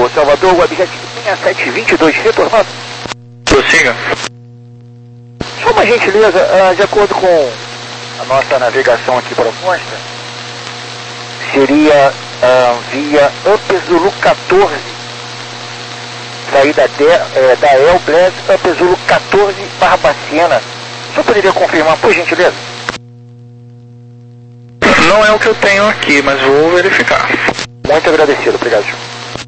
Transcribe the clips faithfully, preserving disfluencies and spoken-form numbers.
Salvador, o objetivo seis sete dois dois, retornando. Prossiga. Só uma gentileza, uh, de acordo com a nossa navegação aqui proposta, seria uh, via Upper Zulu quatorze, saída de, é, da Elbless, Upper Zulu quatorze, Barbacena. Só poderia confirmar, por gentileza? Não é o que eu tenho aqui, mas vou verificar. Muito agradecido, obrigado, senhor.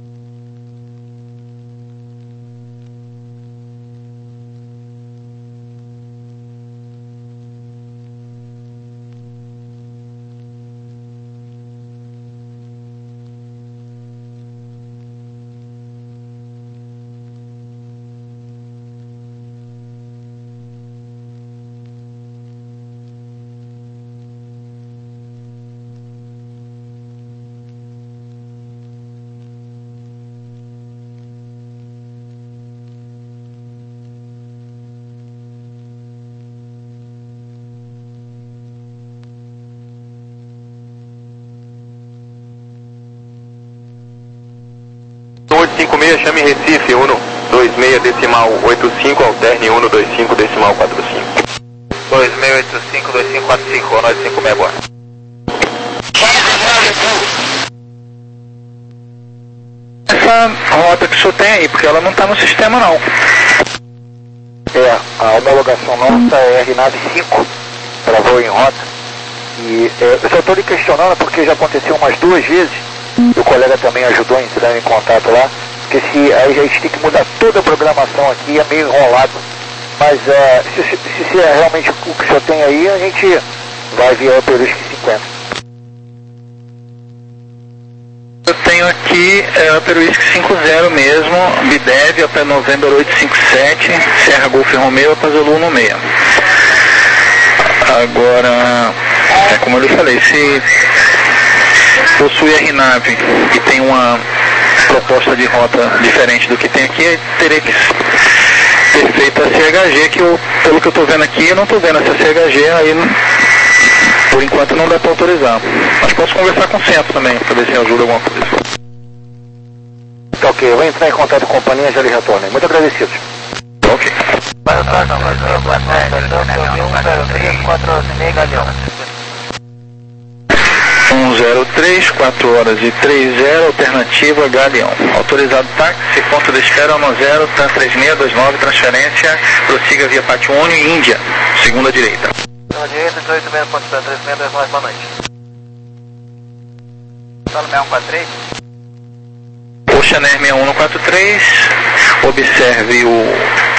oito cinco seis, chame Recife, um dois seis decimal oito cinco, alterne um dois cinco decimal quatro cinco. dois seis oito cinco, dois cinco quatro cinco, um oito cinco seis, boa. Essa rota que o senhor tem aí, porque ela não está no sistema não. É, a homologação nossa é R nave cinco, para voo em rota. E é, eu só estou lhe questionando porque já aconteceu umas duas vezes, e o colega também ajudou em entrar em contato lá, porque se, aí a gente tem que mudar toda a programação aqui, é meio enrolado. Mas é, se, se, se é realmente o que o senhor tem aí, a gente vai via Perusk cinquenta. Eu tenho aqui é, Perusk cinquenta mesmo, Bidev, Upper November oito cinco sete, Serra Golf Romeo, Upper Zulu um seis. Agora, é como eu lhe falei, se possui R nave e tem uma proposta de rota diferente do que tem aqui, teria que ter feito a C H G, que eu, pelo que eu estou vendo aqui, eu não estou vendo essa C H G, aí por enquanto não dá para autorizar. Mas posso conversar com o centro também, para ver se ajuda alguma coisa. Tá ok, eu vou entrar em contato com a companhia e já lhe retorno. Muito agradecido. Ok. um zero três, quatro horas e trinta, alternativa Galeão. Autorizado táxi, ponto de espera um zero, TAN três seis dois nove, transferência, prossiga via Pátio Único, Índia, segunda direita. Segunda direita, dezoito seis, ponto três seis dois nove, boa noite. Solo seis um quatro três. Ocean Air seis um quatro três, observe o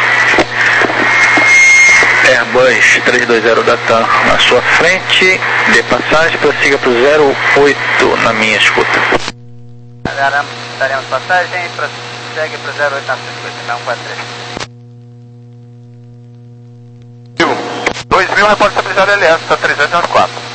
Airbus trezentos e vinte da TAM na sua frente, dê passagem, prossiga para o zero oito na minha escuta. Daremos passagem, prossegue para o zero oito na sua escuta, seis um quatro três. dois mil, repórter estabilizado L S, está três oito nove quatro.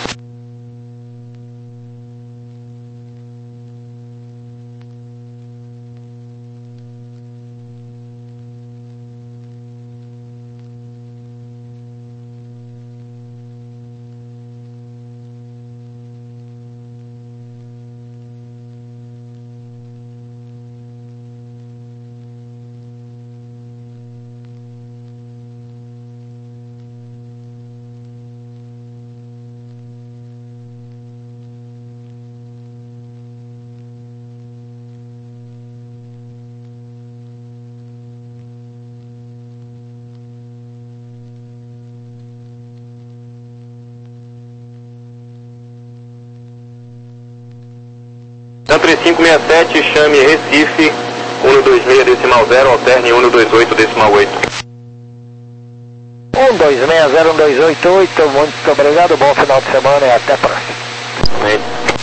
TAN três cinco seis sete, chame Recife, um dois seis decimal zero, alterne um dois oito decimal oito. um dois seis zero um dois oito oito, muito obrigado, bom final de semana e até a próxima. Amém.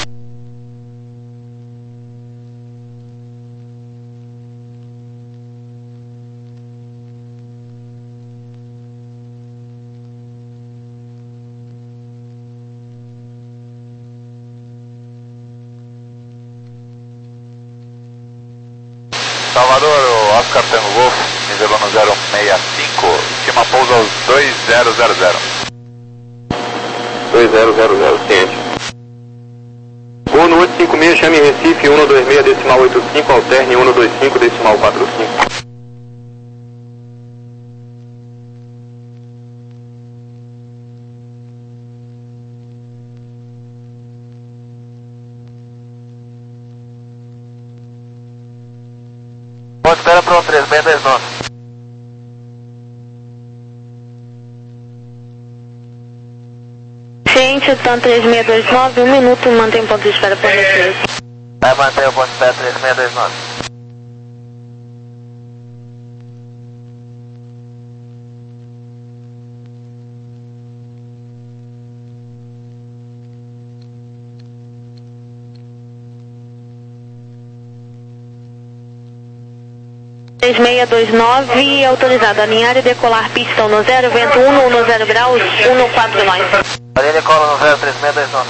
Salvador, Oscar Tango Golf, nível no zero seis cinco, estima pouso aos dois zero zero zero. dois zero zero zero, ciente. Voo no oito cinco seis, doze, chame Recife um dois seis decimal oito cinco, alterne um dois cinco decimal quatro cinco. Pode espera para um três seis dois nove. Ciente, TAM três seis dois nove, um minuto, mantém ponto de espera por gentileza. Vai manter o ponto de espera três seis dois nove. três seis dois nove, autorizado a alinhar e decolar pistão no zero, vento um, no zero graus, um quatro nove. Ali decola no zero três seis dois nove.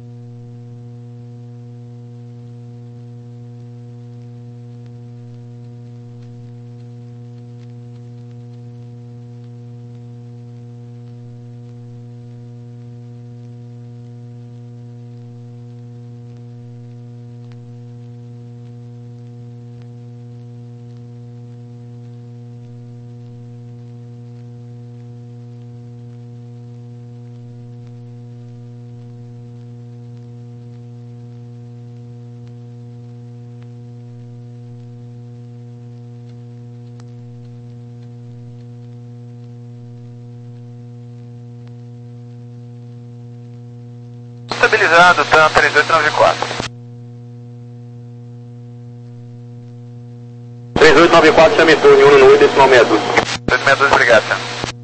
Estabilizado, TAM três oito nove quatro. três oito nove quatro, chame torre um no oito decimal seis dois. dois seis dois, obrigado, TAM.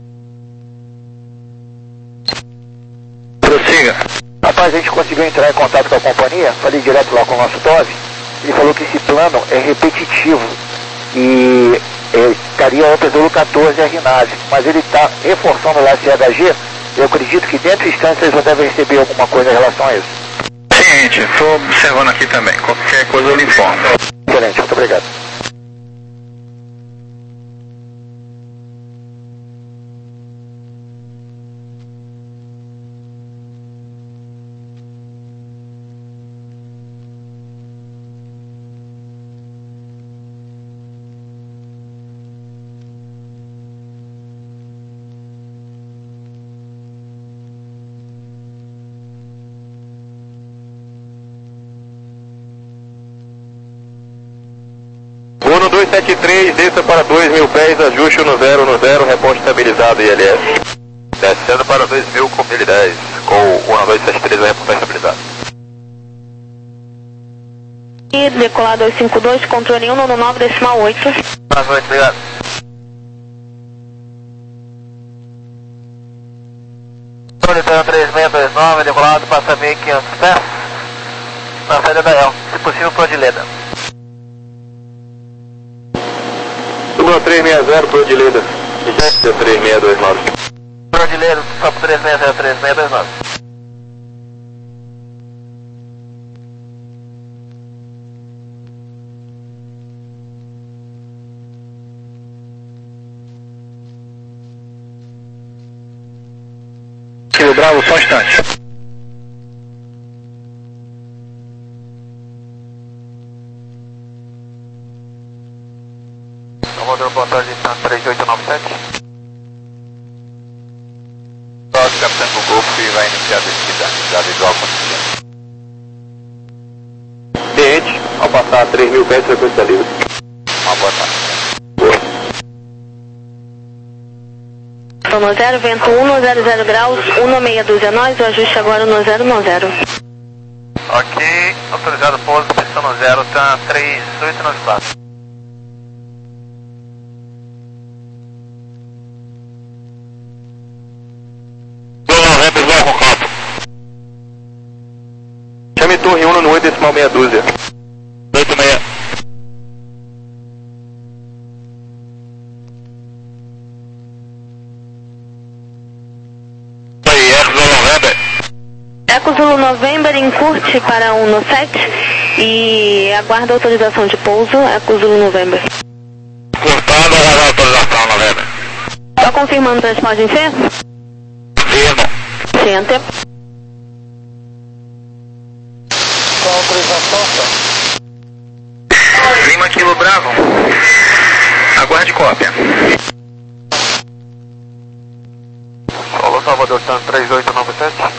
Prossiga. Rapaz, a gente conseguiu entrar em contato com a companhia, falei direto lá com o nosso T O V, ele falou que esse plano é repetitivo e é, estaria ontem do quatorze R nave, mas ele está reforçando lá C H G. Eu acredito que dentro do instante vocês já devem receber alguma coisa em relação a isso. Ciente, estou observando aqui também. Qualquer coisa eu lhe informo. Excelente, muito obrigado. um dois sete três, desça para dois mil pés, ajuste no zero no zero, reposte estabilizado I L S. Descendo para dois mil com mil e dez, com o um dois sete três, a reposte estabilizado. E decolar dois cinco dois, controle um no nove decimal oito. Boa noite, obrigado. Controle três seis dois nove, decolado, passa mil e quinhentos pés. Na saída da El, se possível para de Leda. Número três seis zero, Pro de Leda. três seis dois nove. Pro de Leda, só para três seis zero, três seis dois nove. Kilo Bravo, só um instante. Comodoro Bontagem de TAM três oito nove sete. Toque capitão do Golfo e vai iniciar a descida. Já visual acontecendo. Ciente, ao passar três mil pés, frequência livre. Uma boa tarde. Estou no zero, vento um no zero zero graus, um meia dúzia nós, o ajuste agora no zero no zero. Ok, autorizado pouso, posição no zero, TAM três oito nove quatro. Chame torre um no oito decimal meia dúzia. oito seis. Aí, Eco Zulu November. Eco Zulu November, encurte para um no sete e aguarda autorização de pouso, Eco Zulu November. Cortado, aguarda autorização, November. Só confirmando o transporte em C? Firma. Center. Com autorização. Bravo. Aguarde cópia. Solo Salvador, Tan três oito nove sete.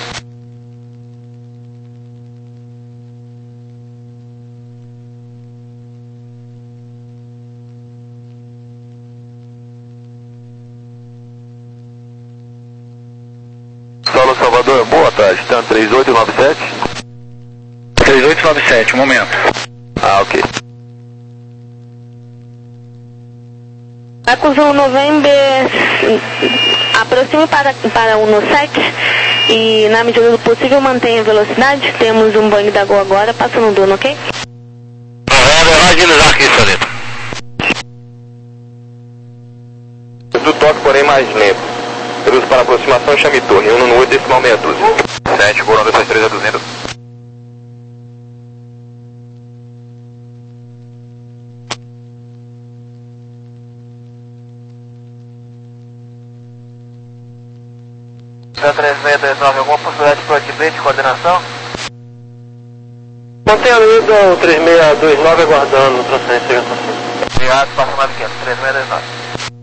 Solo Salvador, boa tarde, Tan três oito nove sete. três oito nove sete, um momento. Ah, ok. Eco Zulu November, aproxime para, para o sete e, na medida do possível, mantenha a velocidade. Temos um Boeing da Gol agora, passando o dono, ok? November, vai agilizar aqui, Solito. Do toque, porém mais lento. Cruzo para aproximação, chame torre, um no oito, decimal meia dúzia. sete, Gol dois sete três a duzentos. três seis dois nove, alguma possibilidade de plug de coordenação? Mantenha a liga, o três seis dois nove aguardando transferência de Obrigado, passa nove quinhentos, três seis dois nove.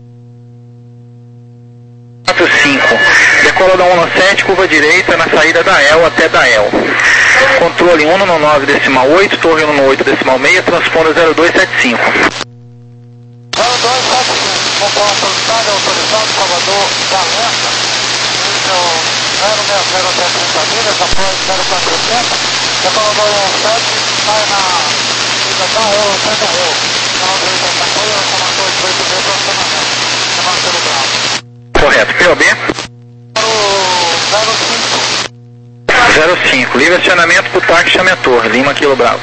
quatro cinco. Decola da um sete, curva direita na saída da E L até da E L. Controle um no nove decimal oito, torre um no oito decimal seis, transponda zero dois sete cinco. zero dois sete cinco, controle solicitado, autorizado, Salvador, Galenta. zero seis zero até trinta milhas, após zero quatro oitenta, decolador um sete, sai na liga da E L, até da E L. Canal direito da Tacoia, canal dois oito meio, aproximadamente. Canal pelo Bravo. Correto. P O B? zero cinco. zero cinco. Livre acionamento para o táxi, chame a torre. Lima Kilo Bravo.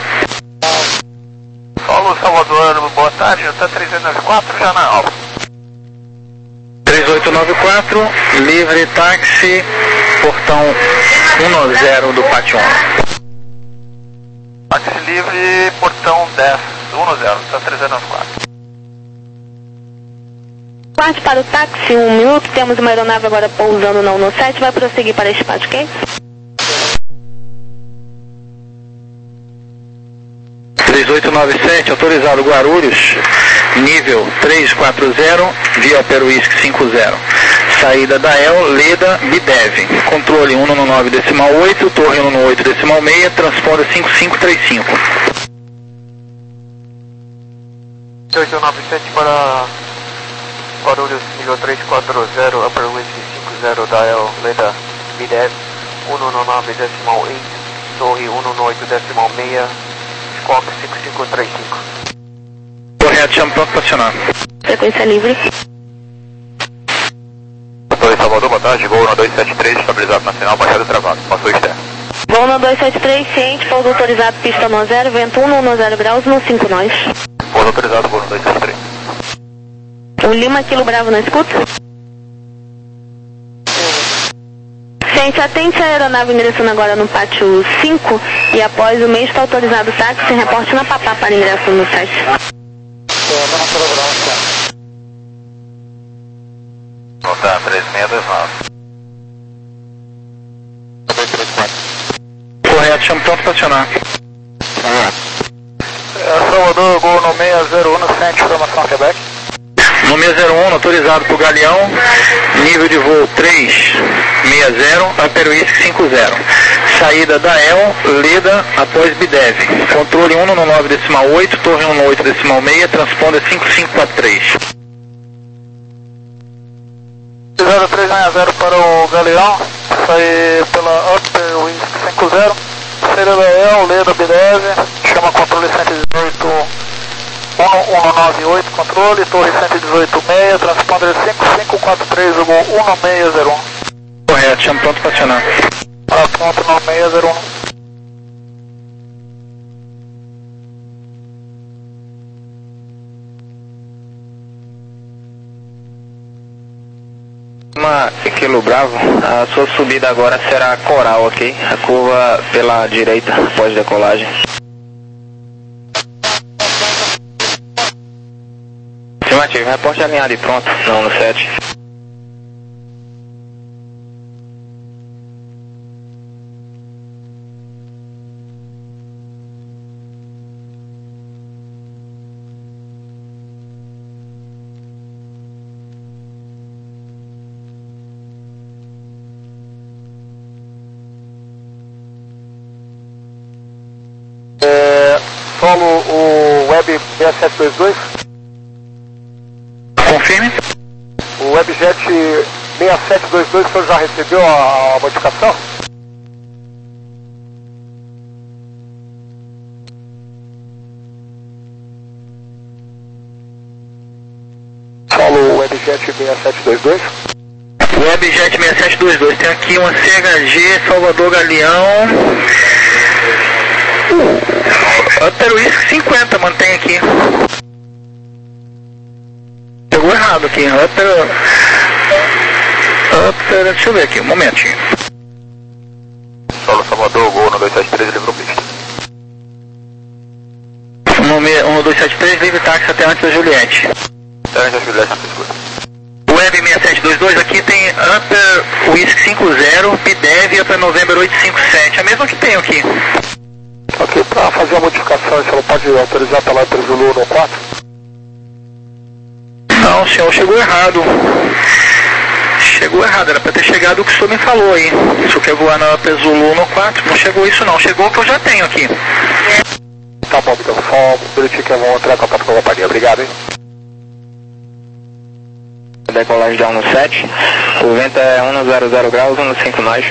Solo Salvador, boa tarde, até três oito nove quatro, já na alva. três oito nove quatro, livre táxi, portão um zero do pátio um. Táxi livre, portão dez, um zero, até três oito nove quatro. Quase para o táxi, um minuto. Temos uma aeronave agora pousando na um sete. Vai prosseguir para este pátio, ok? três oito nove sete, autorizado Guarulhos, nível três quatro zero, via Peruísque cinco zero. Saída da E L, Leda, Bidev. Controle um no nove decimal oito, torre um no oito decimal seis, transponda cinco cinco três cinco. oito nove sete para Guarulhos, nível três quatro zero, Upper Whisky cinco zero da E L, Leda, Bidev, um no nove decimal oito, torre um no oito decimal seis, Squawk cinco cinco três cinco. Correto, chama pronto para acionar. Frequência livre. dois Salvador, boa tarde, Gol dois sete três, estabilizado nacional, baixado travado, passou externo. Voo no dois sete três, ciente, pouso autorizado, pista no zero, vento um no zero graus, no cinco nós. Pouso autorizado, Gol dois sete três. O Lima Kilo Bravo na escuta. Ciente, atente a aeronave ingressando agora no pátio cinco e após o meio está autorizado o táxi, reporte na Papá para ingresso no sete. Voltar três seis dois nove. Correto, chama pronto para acionar. É, Salvador, Gol no seis zero um, ciente, formação Quebec. Número zero um, autorizado por Galeão, nível de voo três seis zero, Aperuísque cinco zero. Saída da E L, Leda, após Bidev. Controle um no nove decimal oito, torre um no oito decimal seis, transponda cinco cinco quatro três. zero três seis zero para o Galeão, sair pela Upper Whisky cinco zero, saída da E L, Leda, Bidev, chama controle cento e dezoito, um no nove oito, controle, torre cento e dezoito seis, transponder cinco cinco quatro três, o Gol um seis zero um. Correto, chama pronto para acionar. Ah, pronto, no seis zero um. Kilo Bravo, a sua subida agora será coral, ok? A curva pela direita, após decolagem. Afirmativo, reporte alinhado e pronto, não no sete. seis sete dois dois. Confirme. O Webjet seis sete dois dois, o senhor já recebeu a, a modificação? Fala o Webjet seis sete dois dois. Webjet seis sete dois dois, tem aqui uma C H G Salvador Galeão. Uh, Upper Whisky cinquenta, mantém aqui. Chegou errado aqui, Upper... Upper... Deixa eu ver aqui, um momentinho. Solo Salvador, Gol no dois sete três, livre pista. um dois sete três, livre táxi até antes da Juliette. Até antes da Juliette, não se escuta. Web seis sete dois dois, aqui tem Upper Whisky cinquenta, P D E V, Upper November oito cinco sete, a mesma que tenho aqui. Ok, para fazer a modificação, o senhor pode autorizar pela Upper Zulu no quatro? Não, senhor, chegou errado. Chegou errado, era para ter chegado o que o senhor me falou aí. O senhor quer voar na Upper Zulu no quatro? Não chegou isso não, chegou o que eu já tenho aqui. Tá bom, então só um minutinho que eu vou entrar em contato com a companhia, obrigado, hein? Decolagem de um sete, o vento é um zero zero graus, um cinco nós.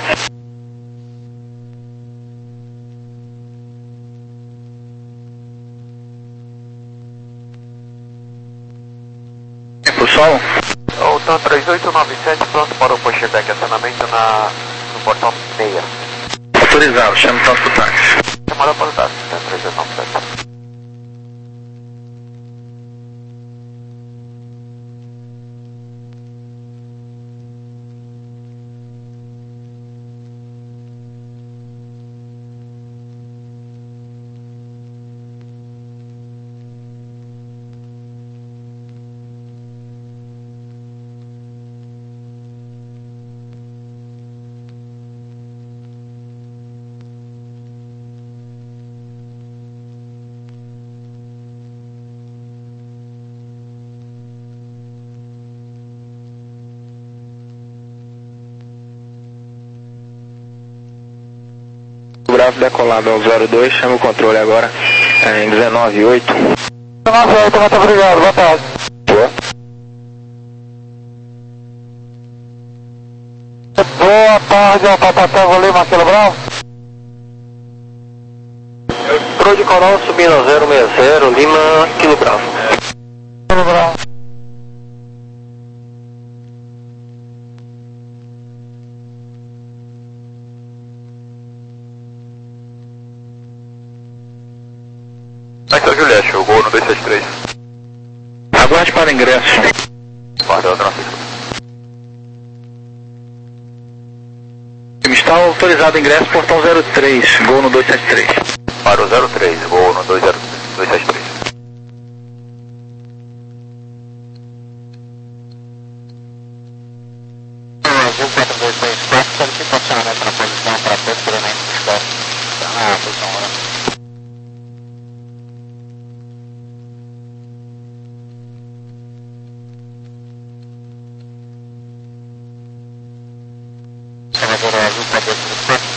É pro sol? O TAM três oito nove sete, pronto para o pushback, acionamento na, no portão seis. Autorizado, chama o tanto pro táxi. Chamada para o táxi, TAM três oito nove sete. Bravo decolado ao zero dois, chama o controle agora é, em dezenove oito. dezenove oito, muito obrigado, boa tarde. Boa. Boa tarde, ao Papatango ali, Marcelo Bravo. Pro de Coral subindo a zero seis zero, Lima, Kilo Bravo. Kilo Bravo. Aqui é o Juliette, o Gol no dois sete três. Aguarde para ingresso. Guarda outra, não se escuta. Está autorizado ingresso, portão zero três, Gol no dois sete três. Para o zero três, Gol no dois sete três. Azul quatro dois dois quatro, solicitação para posição para posicionamento do espaço. Ah, posição hora. Salvador Azul quatro dois dois quatro.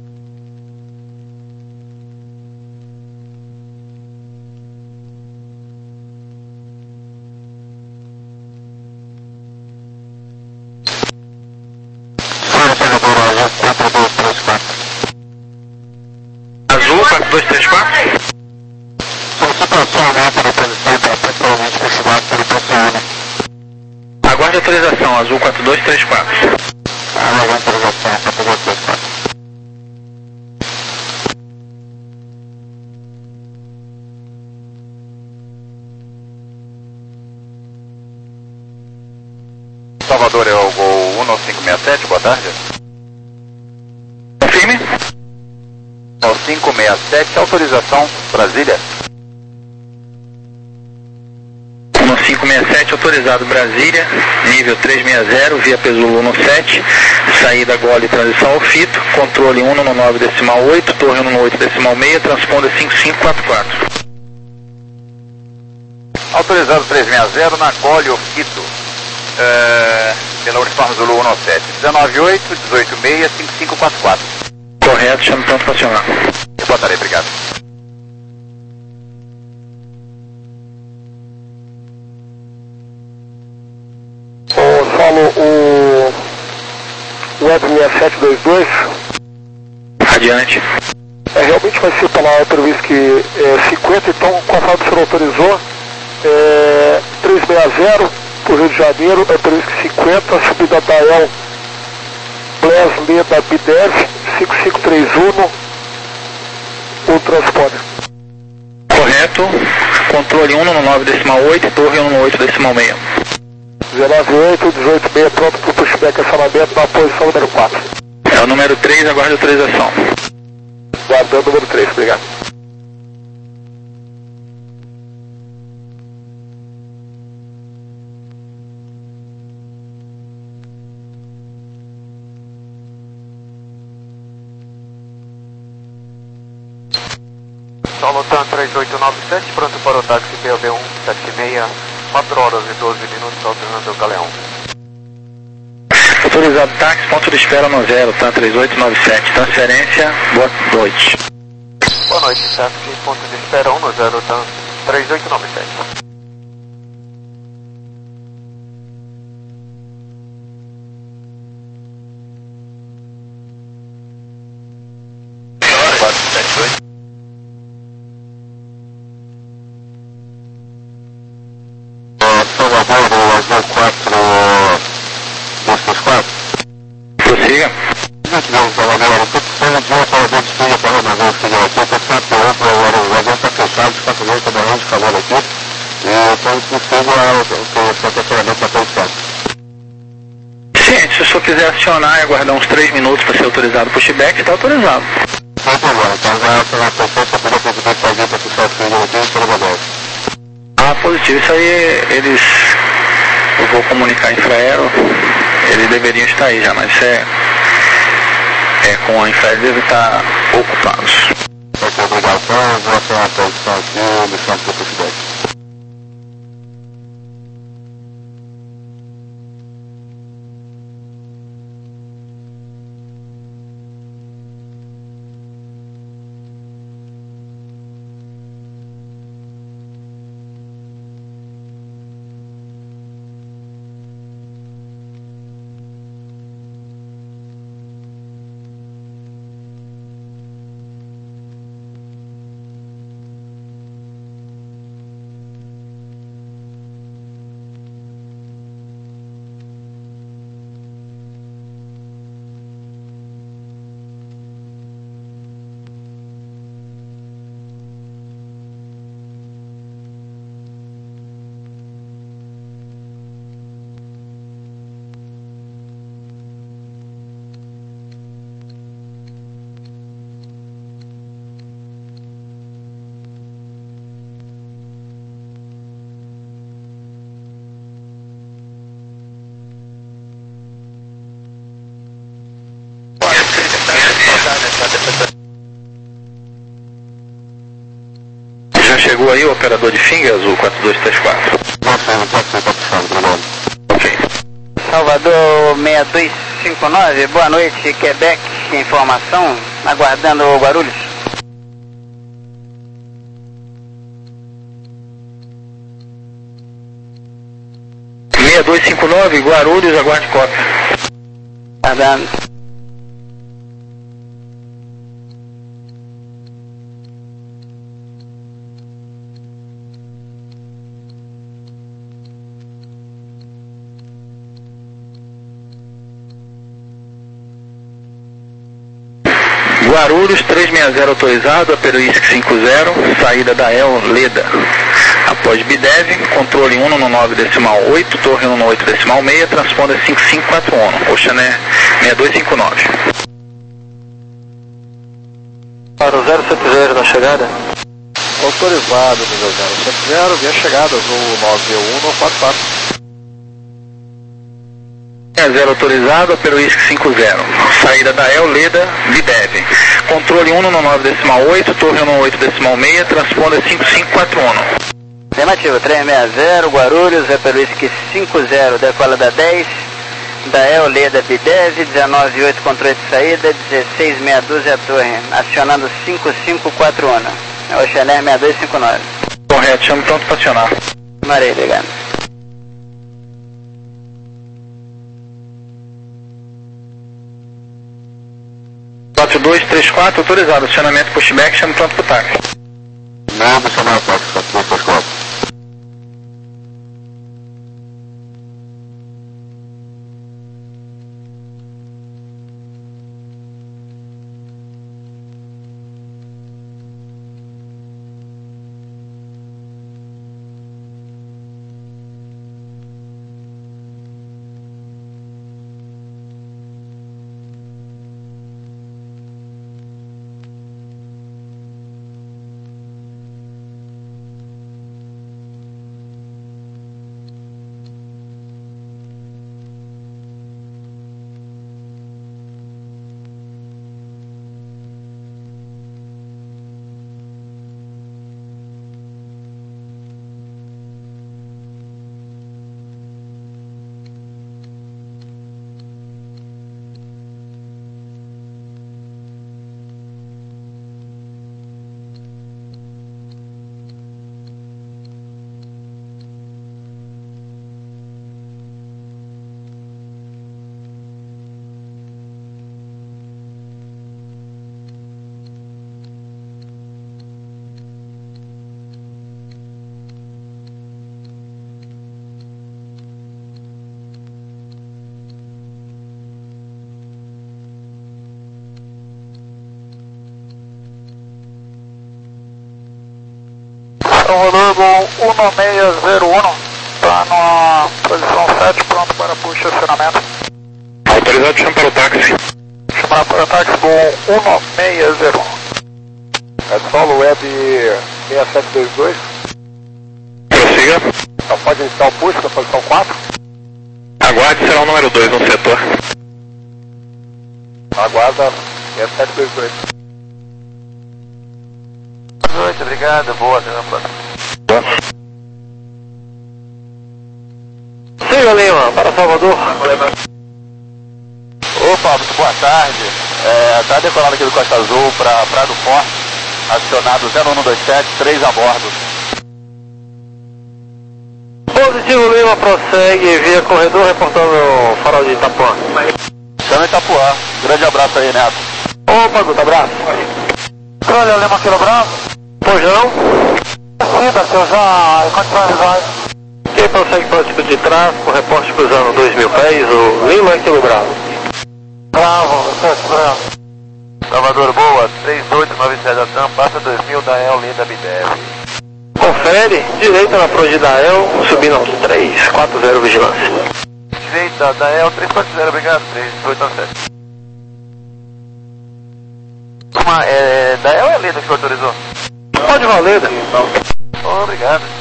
Azul quatro dois três quatro. Solicitação né, para posição para pessoalmente fechado pelo pessoal, né? Aguarde autorização, Azul quatro dois três quatro. Aguarde autorização quatro dois três quatro. Salvador é o Gol um cinco seis sete, boa tarde. Confirme. um cinco seis sete, autorização Brasília. um cinco seis sete, autorizado Brasília, nível três seis zero, via Pesul no sete, saída Gole, transição ao fito, controle um no nove decimal oito, torre um no oito decimal seis, transponder cinco cinco quatro quatro. Autorizado três seis zero na Gole, Ofito, é, pela Uniforme Zulu um sete, dezenove oito, dezoito seis, cinco cinco quatro quatro. Correto, chama o tanto para acionar. Boa tarde, obrigado. web seis sete dois dois. Adiante. É, realmente vai ser pela Upper Whisky é, cinquenta, então conforme o senhor autorizou, é, trezentos e sessenta para o Rio de Janeiro, Upper Whisky cinquenta, subida da El, Bless Leda Bidev, cinco cinco três um, o transponder. Correto, controle um no nove decimal oito, torre um no oito decimal seis. zero nove oito, dezoito seis, pronto para o pushback acionamento na posição número quatro. É o número três, aguarde autorização. Guardando o número três, obrigado. Solo Tan três oito nove sete, pronto para o táxi P O B um sete seis, quatro horas e doze minutos, alternando o Galeão. Autorizado táxi, ponto de espera no zero, Tan três oito nove sete, transferência, boa noite. Boa noite, táxi, ponto de espera um no zero, Tan três oito nove sete. Prossiga. Sim, se o senhor quiser acionar e aguardar uns três minutos para ser autorizado o pushback, está autorizado. Ah, positivo. Isso aí eles... Eu vou comunicar a Infraero, eles deveriam estar aí já, mas é... É, com a Infraero devem estar ocupados. Ok, obrigado. Então, vou acionar a posição aqui, missão para o pushback. Já chegou aí o operador de Finger Azul quatro dois três quatro? Nossa, não pode ser, tá puxado, obrigado. Ok. Salvador seis dois cinco nove, boa noite, Quebec, informação, aguardando o Guarulhos. seis dois cinco nove, Guarulhos, aguarde cópia. Aguardando. Guarulhos três seis zero autorizado, Aperuísque cinquenta, saída da El Leda. Após Bidev, controle um no nove decimal oito, torre um no oito decimal seis, transponder cinco cinco quatro um, Oxané seis dois cinco nove. Para o zero sete zero na chegada. Autorizado, nível zero sete zero, via chegada, azul nove um no quatro quatro. zero autorizado, Aperuísque cinquenta, saída da El Leda, Bidev. Controle um no nove decimal oito, torre um no oito decimal seis, transponder cinco cinco quatro um. Afirmativo, três seis zero, Guarulhos, Aperuísque cinquenta, decola da dez, da El Leda Bidev, dezenove oito, controle de saída, dezesseis meia dúzia a torre, acionando cinco cinco quatro um, Oxané seis dois cinco nove. Correto, chamo pronto para acionar. Marei, ligado. quatro dois três quatro, autorizado. Acionamento pushback, chama pronto pro táxi. Nada, chamar táxi, quatro dois três quatro. Rodrigo um seis zero um, está na posição sete, pronto para push acionamento. Autorizado, chama para o táxi. Chamar para o táxi com um seis zero um. É solo web seis sete dois dois. Prossiga. Então pode iniciar o push na posição quatro. Aguarde, será o número dois no setor. Aguarda seis sete dois dois. Boa noite, obrigado. Boa, Zampa. Siga Lima, para Salvador. Opa, muito boa tarde. É, tá decolado aqui do Costa Azul para Praia do Forte, acionado zero um dois sete, três a bordo. Positivo Lima, prossegue via corredor, reportando o farol de Itapuã. Chama Itapuã. Grande abraço aí, Neto. Opa, Guto, abraço. Olha, Lima aqui no braço. Pois não? Sim, tá, senhor, já condições. Quem prossegue para o tipo de tráfego, reporte cruzando dois mil pés, o Lima aqui no Bravo. Bravo, certo, Bravo. Salvador, boa. três oito nove sete da TAM, passa dois mil da El, linda B D F. Confere, direita na Proje da El, subindo ao três quatro zero vigilância. Direita da El, três quatro zero, obrigado, três oito sete. Uma, é, da El é a Leda que autorizou? Pode valer, Obrigado.